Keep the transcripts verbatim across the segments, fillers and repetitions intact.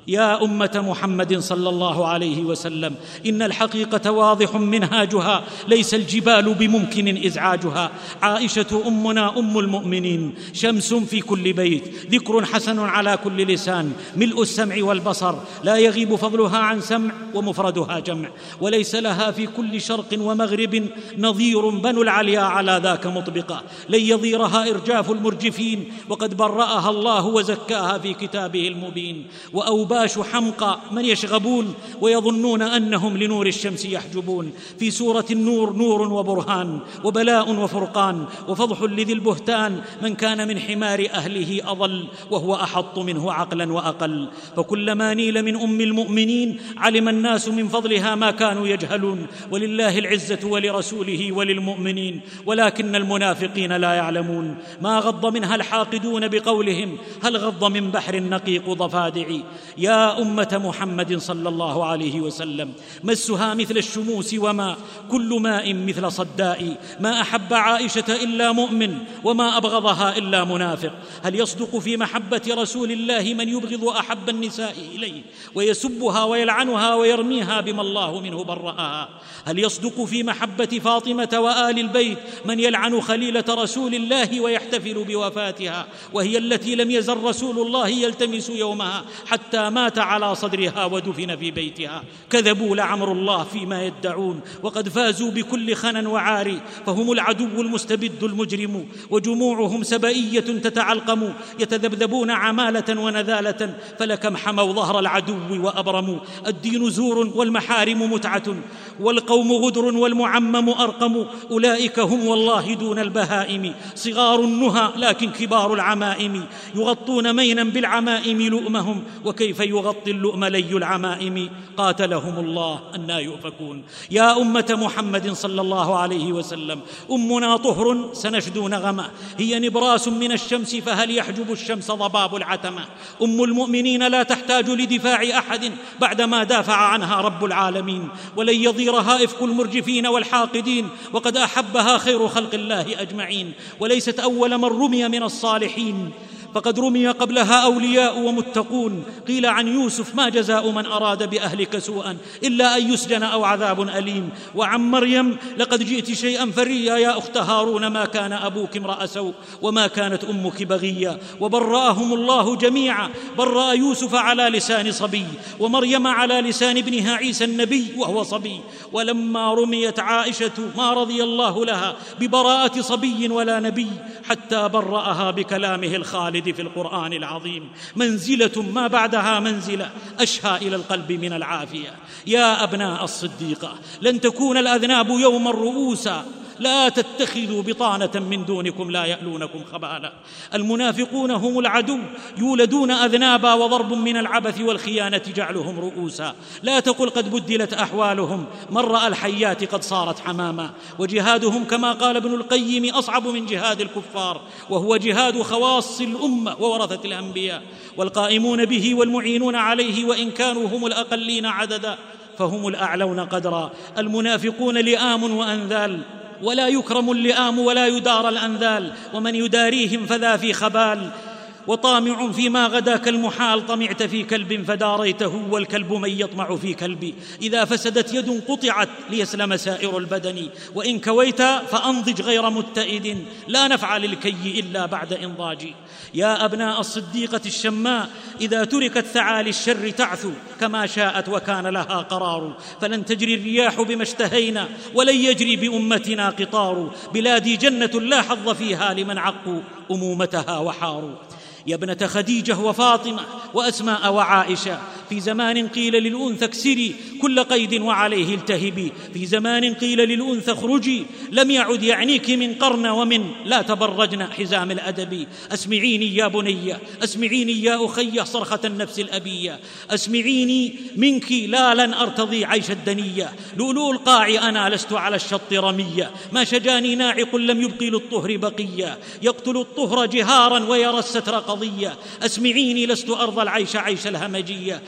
يا أمة محمد صلى الله عليه وسلم، إن الحقيقة واضح منهاجها، ليس الجبال بممكن إزعاجها. عائشة أمنا أم المؤمنين، شمس في كل بيت، ذكر حسن على كل لسان، ملء السمع والبصر، لا يغيب فضلها عن سمع ومفردها جمع، وليس لها في كل شرق ومغرب نظير، بنو العليا على ذاك مطبقة، لن يظيرها إرجاف المرجفين، وقد برأها الله وزكاها في كتابه المبين. وأوباش حمقى من يشغبون ويظنون أنهم لنور الشمس يحجبون. في سورة النور نور وبرهان وبلاء وفرقان، وفضح لذي البهتان من كان من حمار أهله أضل، وهو أحط منه عقلا وأقل. فكلما نيل من أم المؤمنين علم الناس من فضلها ما كانوا يجهلون، ولله العزة ولرسوله وللمؤمنين، ولكن المنافقين لا يعلمون. ما غض منها الحاقدون بقولهم هل غض من بحر نقيق ضفادع. يا أمة محمد صلى الله عليه وسلم، مسها مثل الشموس وما كل ماء مثل صداء. ما أحب عائشة إلا مؤمن، وما أبغضها إلا منافق. هل يصدق في محبة رسول الله من يبغض أحب النساء إليه ويسبها ويلعنها ويرميها بما الله منه برأها؟ هل يصدق في محبة فاطمة وآل البيت من يلعن خليلة رسول الله ويحتفل بوفاتها، وهي التي لم يزل رسول الله يلتمس يومها حتى مات على صدرها ودفن في بيتها؟ كذبوا لعمر الله فيما يدعون، وقد فازوا بكل خنا وعار، فهم العدو المستبد المجرم، وجموعهم سبئية تتعلقم، يتذبذبون عمالة ونذالة، فلكم حموا ظهر العدو وأبرموا. الدين زور والمحارم متعة، والقوم غدر والمعمم أرقم، أولئك هم والله دون البهائم، صغار النهى لكن كبار العمائم، يغطون مينا بالعمائم لؤمهم، وكيف يغطي اللؤم لي العمائم. قاتلهم الله أنى يؤفكون. يا أمة محمد صلى الله عليه وسلم، أمنا طهر سنشدو نغمة، هي نبراس من الشمس، فهل يحجب الشمس ضباب العتمة. أم المؤمنين لا تحتاج لدفاع أحد بعدما دافع عنها رب العالمين، ولن يضيرها إفك المرجفين والحاقدين، وقد أحبها خير خلق الله أجمعين. وليست أول من رمي من الصالحين، فقد رمي قبلها أولياء ومتقون. قيل عن يوسف ما جزاء من أراد بأهلك سوءا إلا أن يسجن أو عذاب أليم. وعن مريم لقد جئت شيئا فريا يا أخت هارون، ما كان أبوك امرأ سوء وما كانت أمك بغيا. وبرأهم الله جميعا، برأ يوسف على لسان صبي، ومريم على لسان ابنها عيسى النبي وهو صبي. ولما رميت عائشة ما رضي الله لها ببراءة صبي ولا نبي، حتى برأها بكلامه الخالد في القرآن العظيم. منزلة ما بعدها منزلة، أشهى إلى القلب من العافية. يا أبناء الصديقة، لن تكون الأذناب يوما رؤوسا، لا تتخذوا بطانة من دونكم لا يألونكم خبالا. المنافقون هم العدو، يولدون أذنابا، وضرب من العبث والخيانة جعلهم رؤوسا. لا تقل قد بدلت أحوالهم، من رأى الحيات قد صارت حماما. وجهادهم كما قال ابن القيم أصعب من جهاد الكفار، وهو جهاد خواص الأمة وورثة الأنبياء، والقائمون به والمعينون عليه وإن كانوا هم الأقلين عددا فهم الأعلون قدرا. المنافقون لئام وأنذال، ولا يكرم اللئام ولا يدار الأنذال، ومن يداريهم فذا في خبال. وطامع فيما غدا كالمحال، طمعت في كلب فداريته، والكلب من يطمع في كلبي. إذا فسدت يد قطعت ليسلم سائر البدن، وإن كويت فأنضج غير متئد، لا نفع للكي إلا بعد إنضاج. يا أبناء الصديقة الشماء، إذا تركت ثعالي الشر تعثو كما شاءت وكان لها قرار، فلن تجري الرياح بما اشتهينا ولن يجري بأمتنا قطار. بلادي جنة لا حظ فيها لمن عقوا أمومتها وحاروا. يا ابنة خديجة وفاطمة وأسماء وعائشة، في زمان قيل للأنثى اكسري كل قيد وعليه التهبي، في زمان قيل للأنثى اخرجي لم يعد يعنيك من قرن ومن لا تبرجن حزام الأدب. أسمعيني يا بني، أسمعيني يا أخي صرخة النفس الأبية، أسمعيني منك لا لن أرتضي عيش الدنية. لؤلؤ القاع أنا لست على الشط رمية، ما شجاني ناعق لم يبقي للطهر بقية، يقتل الطهر جهارا ويرى الستر قضية. أسمعيني لست أرضى العيش عيش الهمجية،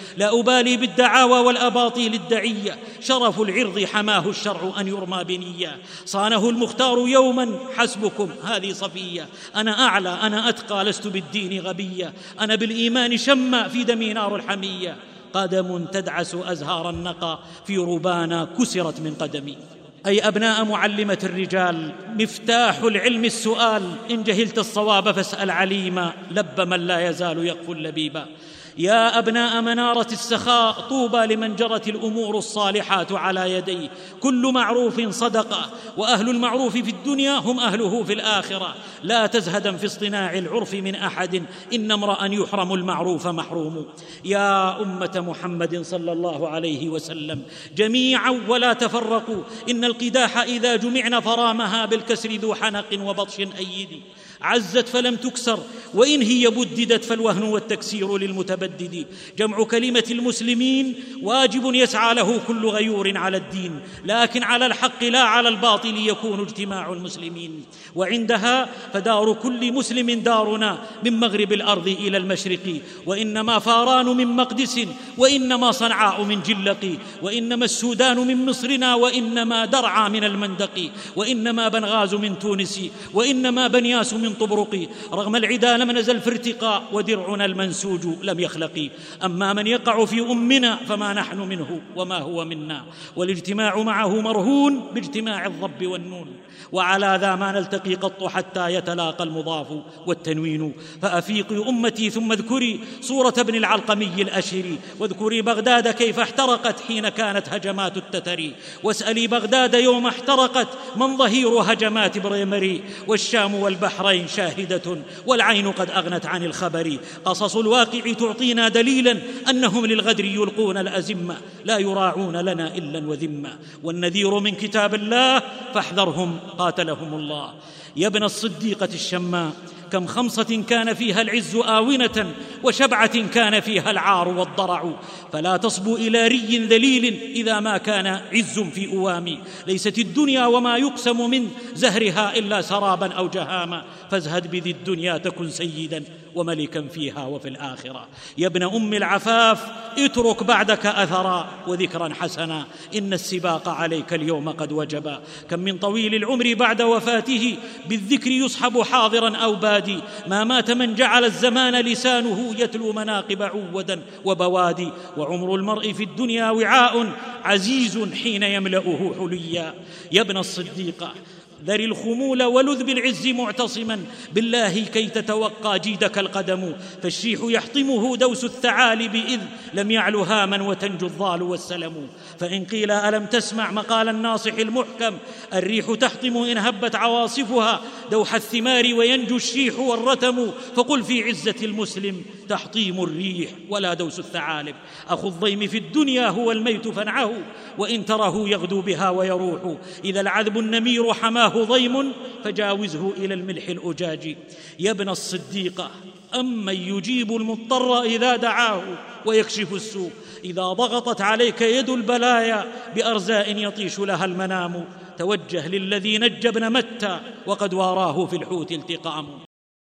لا أبالي بالدعاوى والأباطيل الدعية، شرف العرض حماه الشرع أن يرمى بنية. صانه المختار يوما حسبكم هذه صفية، أنا أعلى أنا أتقى لست بالدين غبية، أنا بالإيمان شمى في دمي نار الحمية، قدم تدعس أزهار النقى في ربانا كسرت من قدمي. أي أبناء معلمة الرجال، مفتاح العلم السؤال، إن جهلت الصواب فاسأل عليما، لب من لا يزال يقفو اللبيبا. يا أبناء منارة السخاء، طوبى لمن جرت الأمور الصالحات على يديه، كل معروف صدقة، وأهل المعروف في الدنيا هم أهله في الآخرة، لا تزهدا في اصطناع العرف من أحد، إن امرأ يحرم المعروف محروم. يا أمة محمد صلى الله عليه وسلم جميعا ولا تفرقوا، إن القداح إذا جمعن فرامها بالكسر ذو حنق وبطش أيد، عزت فلم تكسر وإن هي بددت فالوهن والتكسير للمتبدد. جمع كلمة المسلمين واجب يسعى له كل غيور على الدين، لكن على الحق لا على الباطل يكون اجتماع المسلمين، وعندها فدار كل مسلم دارنا من مغرب الأرض إلى المشرق، وإنما فاران من مقدس، وإنما صنعاء من جلق، وإنما السودان من مصرنا، وإنما درعا من المندق، وإنما بنغاز من تونس، وإنما بنياس من طبرق، رغم العدا لم نزل في ارتقاء، ودرعنا المنسوج لم يخلق. أما من يقع في أمنا فما نحن منه وما هو منا، والاجتماع معه مرهون باجتماع الضب والنون، وعلى ذا ما نلتقي قط حتى يتلاقى المضاف والتنوين. فأفيقي أمتي ثم اذكري صورة ابن العلقمي الأشري، واذكري بغداد كيف احترقت حين كانت هجمات التتر، واسألي بغداد يوم احترقت من ظهير هجمات بريمري، والشام والبحرين شاهدة والعين قد أغنت عن الخبر. قصص الواقع تعطينا دليلا أنهم للغدر يلقون الأزمة، لا يراعون لنا إلا وذمة، والنذير من كتاب الله فاحذرهم قاتلهم الله. يا ابن الصديقة الشماء، كم خمصة كان فيها العز آونة، وشبعة كان فيها العار والضرع، فلا تصبو إلى ري ذليل إذا ما كان عز في أوامي. ليست الدنيا وما يقسم من زهرها إلا سرابا أو جهاما، فازهد بذي الدنيا تكن سيدا وملكا فيها وفي الآخرة. يا ابن أم العفاف، اترك بعدك أثرا وذكرا حسنا، إن السباق عليك اليوم قد وجبا. كم من طويل العمر بعد وفاته بالذكر يصحب حاضرا أو بادي، ما مات من جعل الزمان لسانه يتلو مناقب عودا وبوادي. وعمر المرء في الدنيا وعاء عزيز حين يملأه حليا. يا ابن الصديقة، ذر الخمول ولذ بالعز معتصما بالله كي تتوقى جيدك القدم، فالشيح يحطمه دوس الثعالب إذ لم يعل هاما وتنجو الضال والسلم. فإن قيل ألم تسمع مقال الناصح المحكم، الريح تحطم إن هبت عواصفها دوح الثمار وينجو الشيح والرتم، فقل في عزة المسلم تحطيم الريح ولا دوس الثعالب. أخو الضيم في الدنيا هو الميت فانعه، وإن تره يغدو بها ويروح، إذا العذب النمير حماه ضيم فجاوزه إلى الملح الأجاج. يا ابن الصديقة، أمن يجيب المضطر إذا دعاه ويكشف السوء، إذا ضغطت عليك يد البلايا بأرزاء يطيش لها المنام، توجه للذي نجى ابن متى وقد واراه في الحوت التقام.